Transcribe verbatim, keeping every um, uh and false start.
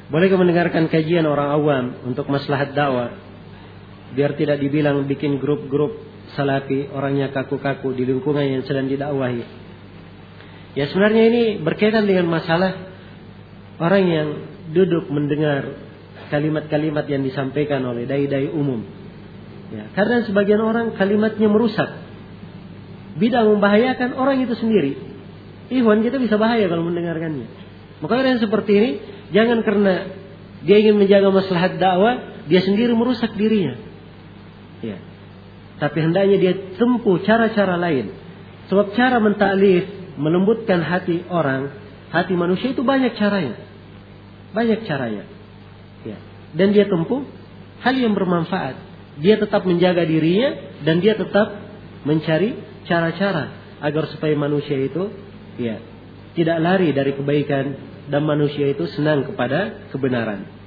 Bolehkah mendengarkan kajian orang awam untuk maslahat dakwah, biar tidak dibilang bikin grup-grup salafi, orangnya kaku-kaku di lingkungan yang sedang didakwahi? Ya, sebenarnya ini berkaitan dengan masalah orang yang duduk mendengar kalimat-kalimat yang disampaikan oleh dai-dai umum. Ya, karena sebagian orang kalimatnya merusak, bid'ah membahayakan orang itu sendiri. Ikhwan, kita bisa bahaya kalau mendengarkannya. Maka orang yang seperti ini, jangan karena dia ingin menjaga maslahat dakwah, dia sendiri merusak dirinya. Ya. Tapi hendaknya dia tempuh cara-cara lain. Sebab cara mentaklif, melembutkan hati orang, hati manusia itu banyak caranya. Banyak caranya. Ya. Dan dia tempuh hal yang bermanfaat. Dia tetap menjaga dirinya dan dia tetap mencari cara-cara agar supaya manusia itu ya tidak lari dari kebaikan dan manusia itu senang kepada kebenaran.